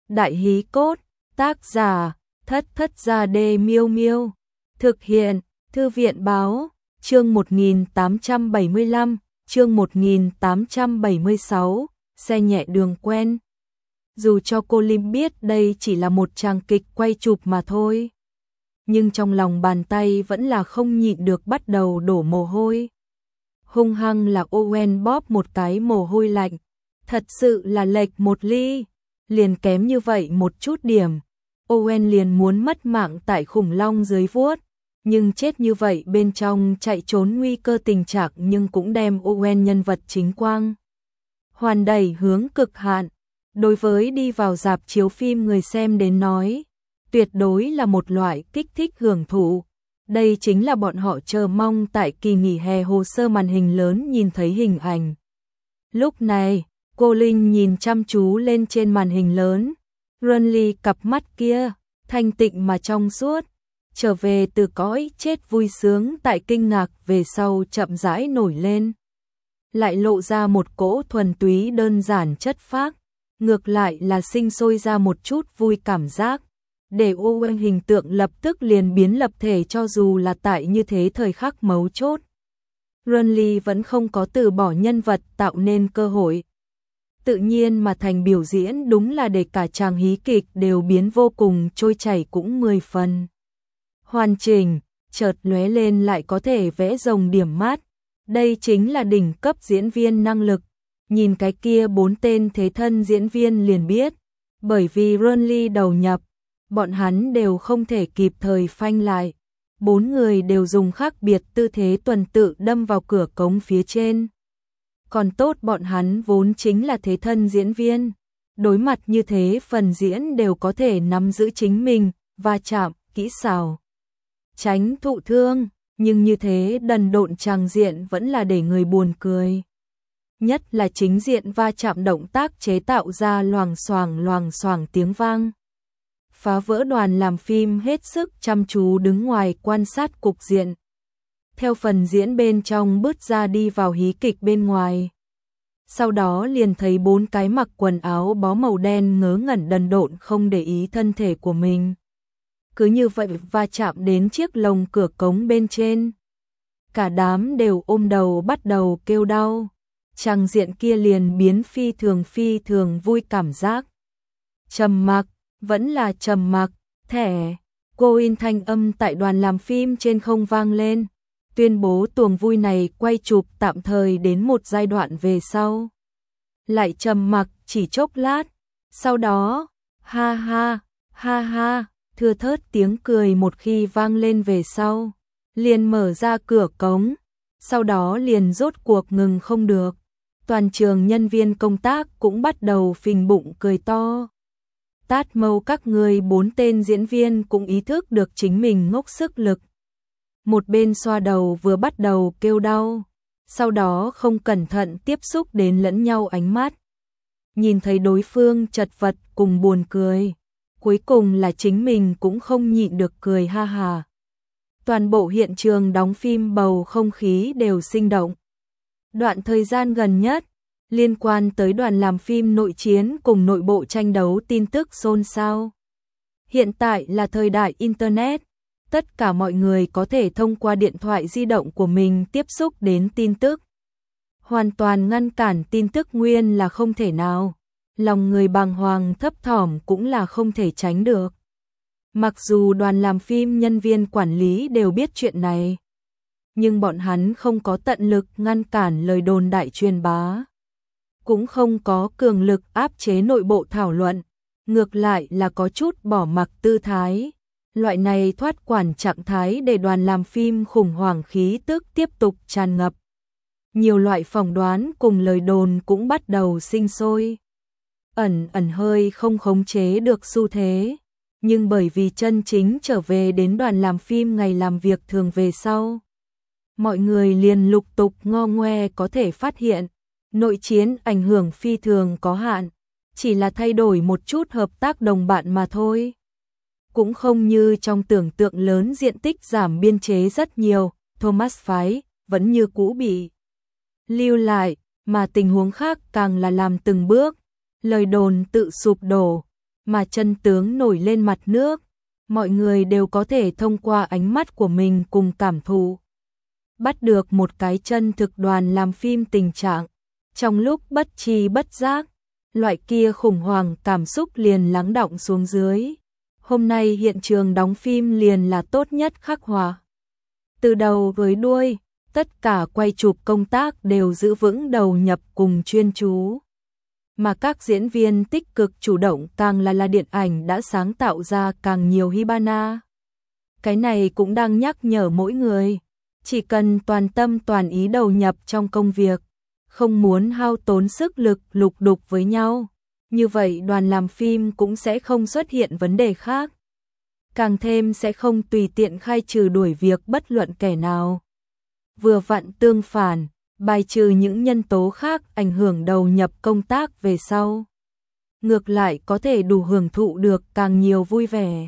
Đại hí cốt, tác giả, Thất Thất Gia Đê Miêu Miêu. Thực hiện, Thư viện báo, chương 1875, chương 1876, xe nhẹ đường quen. Dù cho cô Lim biết đây chỉ là một tràng kịch quay chụp mà thôi, nhưng trong lòng bàn tay vẫn là không nhịn được bắt đầu đổ mồ hôi. Hung hăng là Owen bóp một cái mồ hôi lạnh, thật sự là lệch một ly, liền kém như vậy một chút điểm. Owen liền muốn mất mạng tại khủng long dưới vuốt, nhưng chết như vậy bên trong chạy trốn nguy cơ tình trạng, nhưng cũng đem Owen nhân vật chính quang hoàn đẩy hướng cực hạn. Đối với đi vào rạp chiếu phim người xem đến nói, tuyệt đối là một loại kích thích hưởng thụ. Đây chính là bọn họ chờ mong tại kỳ nghỉ hè hồ sơ màn hình lớn nhìn thấy hình ảnh. Lúc này, cô Linh nhìn chăm chú lên trên màn hình lớn, Renly cặp mắt kia, thanh tịnh mà trong suốt, trở về từ cõi chết vui sướng tại kinh ngạc về sau chậm rãi nổi lên. Lại lộ ra một cỗ thuần túy đơn giản chất phác, ngược lại là sinh sôi ra một chút vui cảm giác, để Owen hình tượng lập tức liền biến lập thể. Cho dù là tại như thế thời khắc mấu chốt, Renly vẫn không có từ bỏ nhân vật tạo nên cơ hội. Tự nhiên mà thành biểu diễn, đúng là để cả chàng hí kịch đều biến vô cùng trôi chảy, cũng 10 phần hoàn chỉnh, chợt lóe lên lại có thể vẽ rồng điểm mát. Đây chính là đỉnh cấp diễn viên năng lực. Nhìn cái kia 4 tên thế thân diễn viên liền biết, bởi vì Renly đầu nhập, bọn hắn đều không thể kịp thời phanh lại. 4 người đều dùng khác biệt tư thế tuần tự đâm vào cửa cống phía trên. Còn tốt bọn hắn vốn chính là thế thân diễn viên, đối mặt như thế phần diễn đều có thể nắm giữ chính mình, va chạm, kỹ xảo, tránh thụ thương, nhưng như thế đần độn tràng diện vẫn là để người buồn cười. Nhất là chính diện va chạm động tác chế tạo ra loảng xoảng tiếng vang. Phá vỡ. Đoàn làm phim hết sức chăm chú đứng ngoài quan sát cục diện. Theo phần diễn bên trong bước ra đi vào hí kịch bên ngoài. Sau đó liền thấy 4 cái mặc quần áo bó màu đen ngớ ngẩn đần độn không để ý thân thể của mình. Cứ như vậy va chạm đến chiếc lồng cửa cống bên trên. Cả đám đều ôm đầu bắt đầu kêu đau. Tràng diện kia liền biến phi thường vui cảm giác. Trầm mặc, vẫn là trầm mặc, thẻ. Cô in thanh âm tại đoàn làm phim trên không vang lên, tuyên bố tuồng vui này quay chụp tạm thời đến một giai đoạn về sau. Lại trầm mặc chỉ chốc lát, sau đó, ha ha, thưa thớt tiếng cười một khi vang lên về sau, liền mở ra cửa cống, sau đó liền rốt cuộc ngừng không được. Toàn trường nhân viên công tác cũng bắt đầu phình bụng cười to. Tát mâu các người 4 tên diễn viên cũng ý thức được chính mình ngốc sức lực. Một bên xoa đầu vừa bắt đầu kêu đau, sau đó không cẩn thận tiếp xúc đến lẫn nhau ánh mắt. Nhìn thấy đối phương chật vật cùng buồn cười, cuối cùng là chính mình cũng không nhịn được cười ha hà. Toàn bộ hiện trường đóng phim bầu không khí đều sinh động. Đoạn thời gian gần nhất, liên quan tới đoàn làm phim nội chiến cùng nội bộ tranh đấu tin tức xôn xao. Hiện tại là thời đại Internet, tất cả mọi người có thể thông qua điện thoại di động của mình tiếp xúc đến tin tức. Hoàn toàn ngăn cản tin tức nguyên là không thể nào, lòng người bàng hoàng thấp thỏm cũng là không thể tránh được. Mặc dù đoàn làm phim nhân viên quản lý đều biết chuyện này, nhưng bọn hắn không có tận lực ngăn cản lời đồn đại truyền bá, cũng không có cường lực áp chế nội bộ thảo luận, ngược lại là có chút bỏ mặc tư thái. Loại này thoát quản trạng thái để đoàn làm phim khủng hoảng khí tức tiếp tục tràn ngập. Nhiều loại phỏng đoán cùng lời đồn cũng bắt đầu sinh sôi. Ẩn hơi không khống chế được xu thế, nhưng bởi vì chân chính trở về đến đoàn làm phim ngày làm việc thường về sau, mọi người liền lục tục ngo ngoe có thể phát hiện, nội chiến ảnh hưởng phi thường có hạn, chỉ là thay đổi một chút hợp tác đồng bạn mà thôi. Cũng không như trong tưởng tượng lớn diện tích giảm biên chế rất nhiều, Thomas phái vẫn như cũ bị lưu lại, mà tình huống khác càng là làm từng bước, lời đồn tự sụp đổ, mà chân tướng nổi lên mặt nước, mọi người đều có thể thông qua ánh mắt của mình cùng cảm thụ. Bắt được một cái chân thực đoàn làm phim tình trạng. Trong lúc bất tri bất giác, loại kia khủng hoảng cảm xúc liền lắng đọng xuống dưới. Hôm nay hiện trường đóng phim liền là tốt nhất khắc họa. Từ đầu với đuôi, tất cả quay chụp công tác đều giữ vững đầu nhập cùng chuyên chú. Mà các diễn viên tích cực chủ động càng là điện ảnh đã sáng tạo ra càng nhiều Hibana. Cái này cũng đang nhắc nhở mỗi người, chỉ cần toàn tâm toàn ý đầu nhập trong công việc, không muốn hao tốn sức lực lục đục với nhau, như vậy đoàn làm phim cũng sẽ không xuất hiện vấn đề khác. Càng thêm sẽ không tùy tiện khai trừ đuổi việc bất luận kẻ nào. Vừa vặn tương phản, bài trừ những nhân tố khác ảnh hưởng đầu nhập công tác về sau. Ngược lại có thể đủ hưởng thụ được càng nhiều vui vẻ.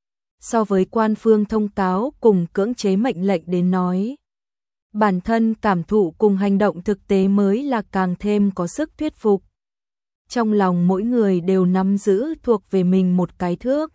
So với quan phương thông cáo cùng cưỡng chế mệnh lệnh đến nói, bản thân cảm thụ cùng hành động thực tế mới là càng thêm có sức thuyết phục. Trong lòng mỗi người đều nắm giữ thuộc về mình một cái thước.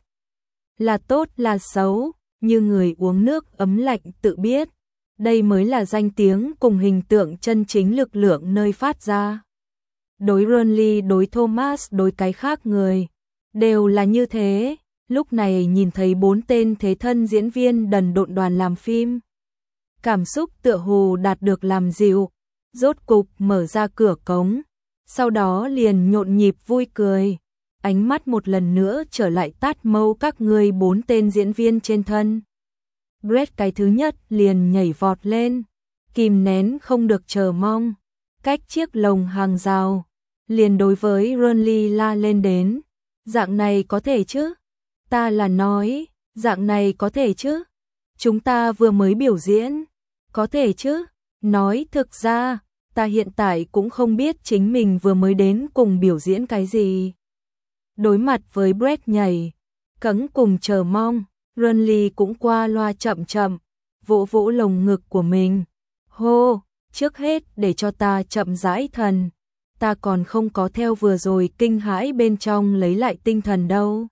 Là tốt là xấu, như người uống nước ấm lạnh tự biết. Đây mới là danh tiếng cùng hình tượng chân chính lực lượng nơi phát ra. Đối Ronly, đối Thomas, đối cái khác người, đều là như thế. Lúc này nhìn thấy 4 tên thế thân diễn viên đần độn đoàn làm phim. Cảm xúc tựa hồ đạt được làm dịu, rốt cục mở ra cửa cống. Sau đó liền nhộn nhịp vui cười. Ánh mắt một lần nữa trở lại tát mâu các người 4 tên diễn viên trên thân. Brett cái thứ nhất liền nhảy vọt lên, kìm nén không được chờ mong, cách chiếc lồng hàng rào, liền đối với Ronly la lên đến, dạng này có thể chứ? Ta là nói, dạng này có thể chứ? Chúng ta vừa mới biểu diễn, có thể chứ? Nói thực ra, ta hiện tại cũng không biết chính mình vừa mới đến cùng biểu diễn cái gì. Đối mặt với Brett nhảy, cẫng cùng chờ mong. Ronly cũng qua loa chậm chậm, vỗ vỗ lồng ngực của mình. Hô, trước hết để cho ta chậm rãi thần. Ta còn không có theo vừa rồi kinh hãi bên trong lấy lại tinh thần đâu.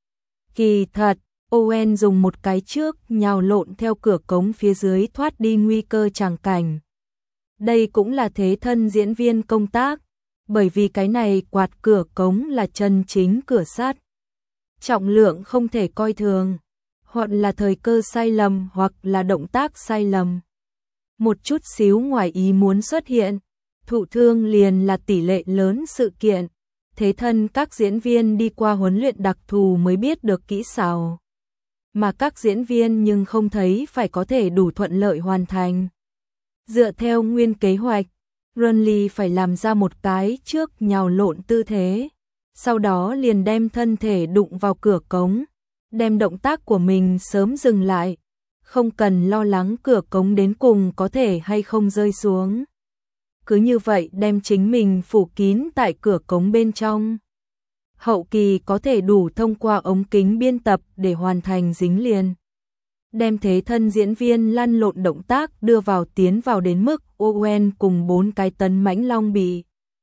Kỳ thật, Owen dùng một cái trước nhào lộn theo cửa cống phía dưới thoát đi nguy cơ tràng cảnh. Đây cũng là thế thân diễn viên công tác, bởi vì cái này quạt cửa cống là chân chính cửa sắt. Trọng lượng không thể coi thường. Hoặc là thời cơ sai lầm hoặc là động tác sai lầm. Một chút xíu ngoài ý muốn xuất hiện, thụ thương liền là tỷ lệ lớn sự kiện. Thế thân các diễn viên đi qua huấn luyện đặc thù mới biết được kỹ xảo. Mà các diễn viên nhưng không thấy phải có thể đủ thuận lợi hoàn thành. Dựa theo nguyên kế hoạch, Ronly phải làm ra một cái trước nhào lộn tư thế. Sau đó liền đem thân thể đụng vào cửa cống. Đem động tác của mình sớm dừng lại, không cần lo lắng cửa cống đến cùng có thể hay không rơi xuống. Cứ như vậy đem chính mình phủ kín tại cửa cống bên trong. Hậu kỳ có thể đủ thông qua ống kính biên tập để hoàn thành dính liền. Đem thế thân diễn viên lăn lộn động tác đưa vào tiến vào đến mức Owen cùng 4 cái tấn mãnh long bị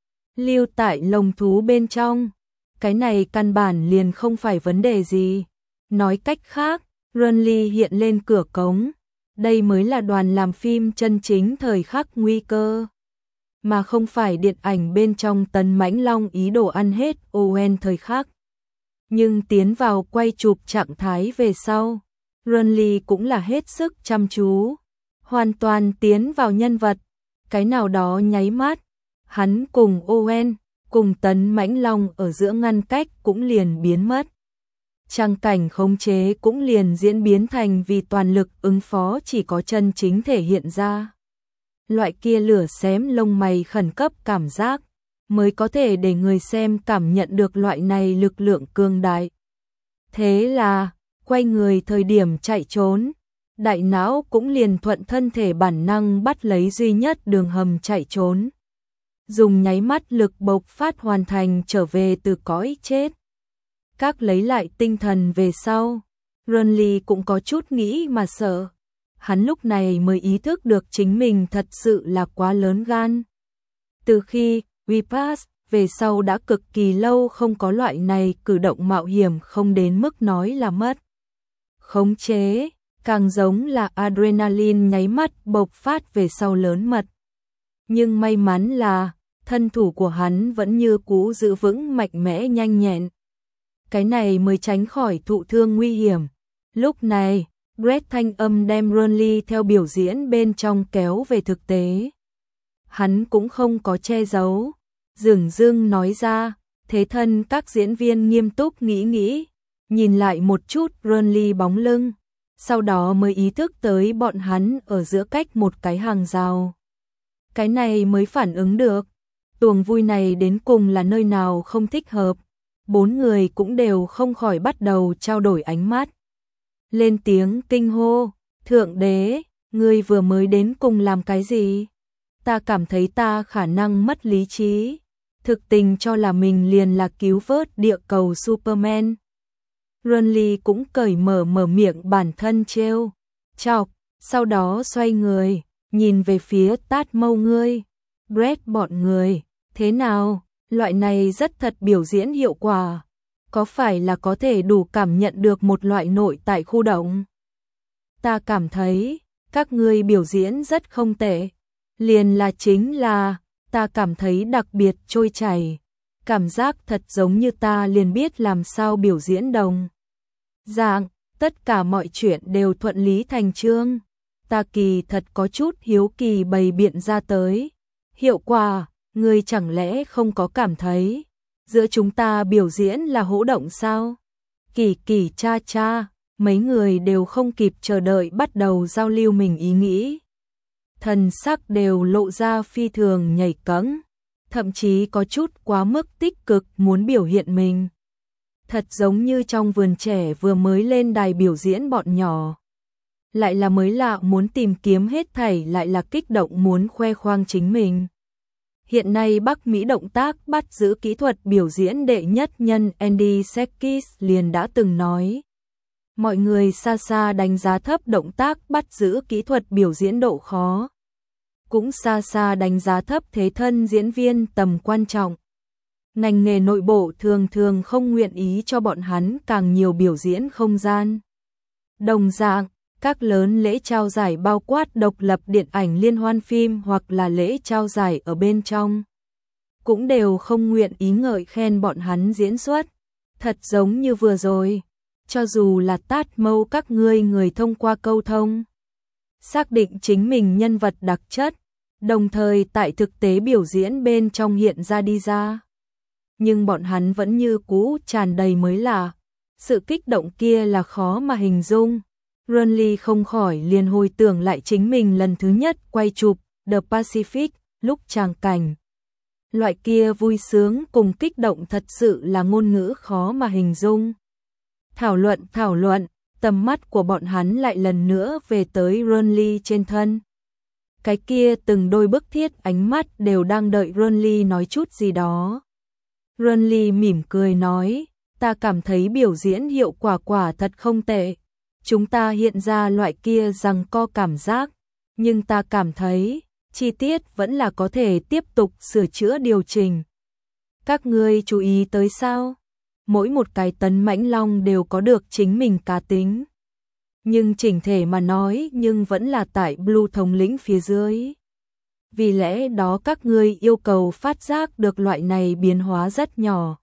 lưu tại lồng thú bên trong. Cái này căn bản liền không phải vấn đề gì. Nói cách khác, Ronly hiện lên cửa cống. Đây mới là đoàn làm phim chân chính thời khắc nguy cơ. Mà không phải điện ảnh bên trong tấn mãnh long ý đồ ăn hết Owen thời khắc. Nhưng tiến vào quay chụp trạng thái về sau, Ronly cũng là hết sức chăm chú. Hoàn toàn tiến vào nhân vật. Cái nào đó nháy mắt, hắn cùng Owen, cùng tấn mãnh long ở giữa ngăn cách cũng liền biến mất. Trang cảnh khống chế cũng liền diễn biến thành vì toàn lực ứng phó chỉ có chân chính thể hiện ra. Loại kia lửa xém lông mày khẩn cấp cảm giác, mới có thể để người xem cảm nhận được loại này lực lượng cường đại. Thế là, quay người thời điểm chạy trốn, đại não cũng liền thuận thân thể bản năng bắt lấy duy nhất đường hầm chạy trốn. Dùng nháy mắt lực bộc phát hoàn thành trở về từ cõi chết. Các lấy lại tinh thần về sau, Ronly cũng có chút nghĩ mà sợ. Hắn lúc này mới ý thức được chính mình thật sự là quá lớn gan. Từ khi We Pass về sau đã cực kỳ lâu không có loại này cử động mạo hiểm, không đến mức nói là mất khống chế, càng giống là adrenaline nháy mắt bộc phát về sau lớn mật. Nhưng may mắn là thân thủ của hắn vẫn như cũ giữ vững mạnh mẽ nhanh nhẹn. Cái này mới tránh khỏi thụ thương nguy hiểm. Lúc này, Brett thanh âm đem Ronly theo biểu diễn bên trong kéo về thực tế. Hắn cũng không có che giấu, dửng dưng nói ra, thế thân các diễn viên nghiêm túc nghĩ, nhìn lại một chút Ronly bóng lưng, sau đó mới ý thức tới bọn hắn ở giữa cách một cái hàng rào. Cái này mới phản ứng được, tuồng vui này đến cùng là nơi nào không thích hợp. Bốn người cũng đều không khỏi bắt đầu trao đổi ánh mắt. Lên tiếng kinh hô, thượng đế, ngươi vừa mới đến cùng làm cái gì? Ta cảm thấy ta khả năng mất lý trí, thực tình cho là mình liền là cứu vớt địa cầu Superman. Ronly cũng cởi mở miệng bản thân trêu chọc, sau đó xoay người, nhìn về phía Tát Mâu ngươi. Brett bọn người, thế nào? Loại này rất thật biểu diễn hiệu quả, có phải là có thể đủ cảm nhận được một loại nội tại khu động? Ta cảm thấy, các ngươi biểu diễn rất không tệ, liền là chính là, ta cảm thấy đặc biệt trôi chảy, cảm giác thật giống như ta liền biết làm sao biểu diễn đồng dạng, tất cả mọi chuyện đều thuận lý thành chương, ta kỳ thật có chút hiếu kỳ bày biện ra tới, hiệu quả. Ngươi chẳng lẽ không có cảm thấy giữa chúng ta biểu diễn là hỗ động sao? Kỳ kỳ cha cha, mấy người đều không kịp chờ đợi bắt đầu giao lưu mình ý nghĩ. Thần sắc đều lộ ra phi thường nhảy cẫng, thậm chí có chút quá mức tích cực muốn biểu hiện mình. Thật giống như trong vườn trẻ vừa mới lên đài biểu diễn bọn nhỏ. Lại là mới lạ muốn tìm kiếm hết thảy, lại là kích động muốn khoe khoang chính mình. Hiện nay Bắc Mỹ động tác bắt giữ kỹ thuật biểu diễn đệ nhất nhân Andy Serkis liền đã từng nói. Mọi người xa xa đánh giá thấp động tác bắt giữ kỹ thuật biểu diễn độ khó. Cũng xa xa đánh giá thấp thế thân diễn viên tầm quan trọng. Ngành nghề nội bộ thường thường không nguyện ý cho bọn hắn càng nhiều biểu diễn không gian. Đồng dạng, các lớn lễ trao giải bao quát độc lập điện ảnh liên hoan phim hoặc là lễ trao giải ở bên trong, cũng đều không nguyện ý ngợi khen bọn hắn diễn xuất. Thật giống như vừa rồi, cho dù là Tát Mâu các ngươi người thông qua câu thông, xác định chính mình nhân vật đặc chất, đồng thời tại thực tế biểu diễn bên trong hiện ra đi ra. Nhưng bọn hắn vẫn như cũ tràn đầy mới lạ, sự kích động kia là khó mà hình dung. Ronly không khỏi liền hồi tưởng lại chính mình lần thứ nhất quay chụp The Pacific, lúc tràng cảnh. Loại kia vui sướng cùng kích động thật sự là ngôn ngữ khó mà hình dung. Thảo luận, tầm mắt của bọn hắn lại lần nữa về tới Ronly trên thân. Cái kia từng đôi bức thiết ánh mắt đều đang đợi Ronly nói chút gì đó. Ronly mỉm cười nói, ta cảm thấy biểu diễn hiệu quả thật không tệ. Chúng ta hiện ra loại kia giằng co cảm giác, nhưng ta cảm thấy, chi tiết vẫn là có thể tiếp tục sửa chữa điều chỉnh. Các ngươi chú ý tới sao? Mỗi một cái tấn mãnh long đều có được chính mình cá tính. Nhưng chỉnh thể mà nói nhưng vẫn là tại Blue thống lĩnh phía dưới. Vì lẽ đó các ngươi yêu cầu phát giác được loại này biến hóa rất nhỏ.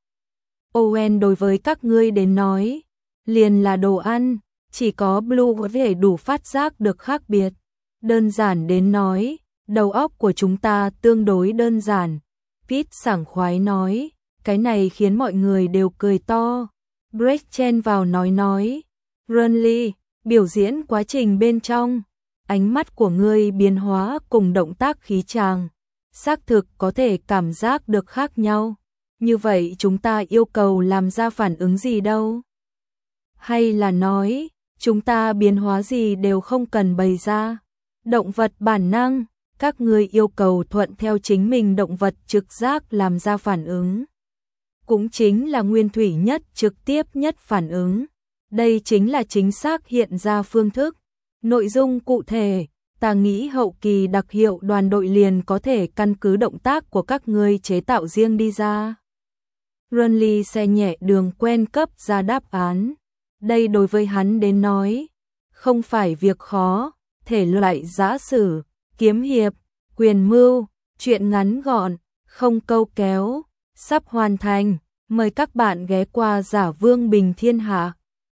Owen đối với các ngươi đến nói, liền là đồ ăn. Chỉ có Blue có thể đủ phát giác được khác biệt. Đơn giản đến nói, đầu óc của chúng ta tương đối đơn giản. Pete sảng khoái nói, cái này khiến mọi người đều cười to. Brett chen vào nói, Ronly, biểu diễn quá trình bên trong, ánh mắt của ngươi biến hóa cùng động tác khí tràng, xác thực có thể cảm giác được khác nhau. Như vậy chúng ta yêu cầu làm ra phản ứng gì đâu? Hay là nói, chúng ta biến hóa gì đều không cần bày ra. Động vật bản năng, các ngươi yêu cầu thuận theo chính mình động vật trực giác làm ra phản ứng. Cũng chính là nguyên thủy nhất, trực tiếp nhất phản ứng. Đây chính là chính xác hiện ra phương thức. Nội dung cụ thể, Ta nghĩ hậu kỳ đặc hiệu đoàn đội liền có thể căn cứ động tác của các ngươi chế tạo riêng đi ra. Runly xe nhẹ đường quen cấp ra đáp án. Đây đối với hắn đến nói, không phải việc khó, thể loại giã sử, kiếm hiệp, quyền mưu, truyện ngắn gọn, không câu kéo, sắp hoàn thành. Mời các bạn ghé qua Giả Vương Bình Thiên Hạ.